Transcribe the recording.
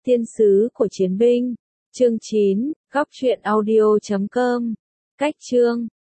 Thiên sứ của chiến binh. Chương 9, góc truyện audio.com. Cách chương